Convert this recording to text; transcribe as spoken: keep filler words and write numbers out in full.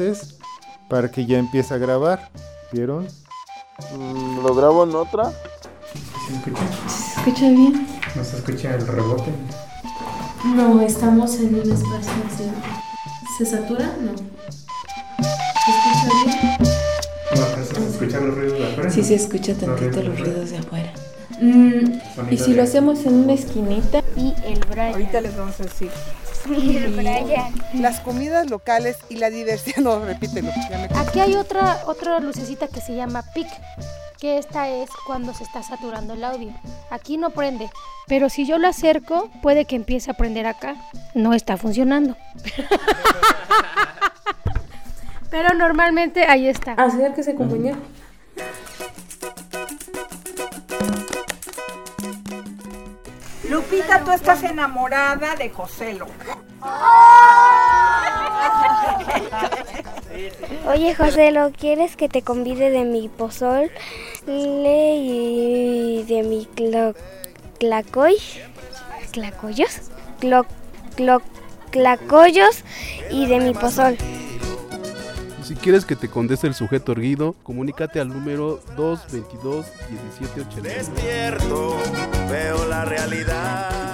veces para que ya empiece a grabar. ¿Vieron? Mm, ¿Lo grabo en otra? ¿Se escucha? ¿Se escucha bien? ¿No se escucha el rebote? No, estamos en un espacio así. ¿Se satura? No. ¿Se escucha bien? No, ¿se escuchan los ruidos de afuera? Sí, se escucha tantito Los los ruidos ruidos de afuera. Mm, Y si lo hacemos en una esquinita. Y el Brian. Ahorita les vamos a decir. Y el Brian. Las comidas locales y la diversión. No, repítelo. Ya me... Aquí hay otra, otra lucecita que se llama P I C, que esta es cuando se está saturando el audio. Aquí no prende, pero si yo lo acerco, puede que empiece a prender acá. No está funcionando. Pero normalmente ahí está. Acérquese, compañero. Lupita, tú estás enamorada de Joselo. Oye, Joselo, ¿quieres que te convide de mi pozole y de mi clo, clacoy? ¿Clacoyos? Clo, clo, clacoyos y de mi pozol. Si quieres que te conteste el sujeto erguido, comunícate al número dos veintidós diecisiete ochenta. Despierto, veo la realidad.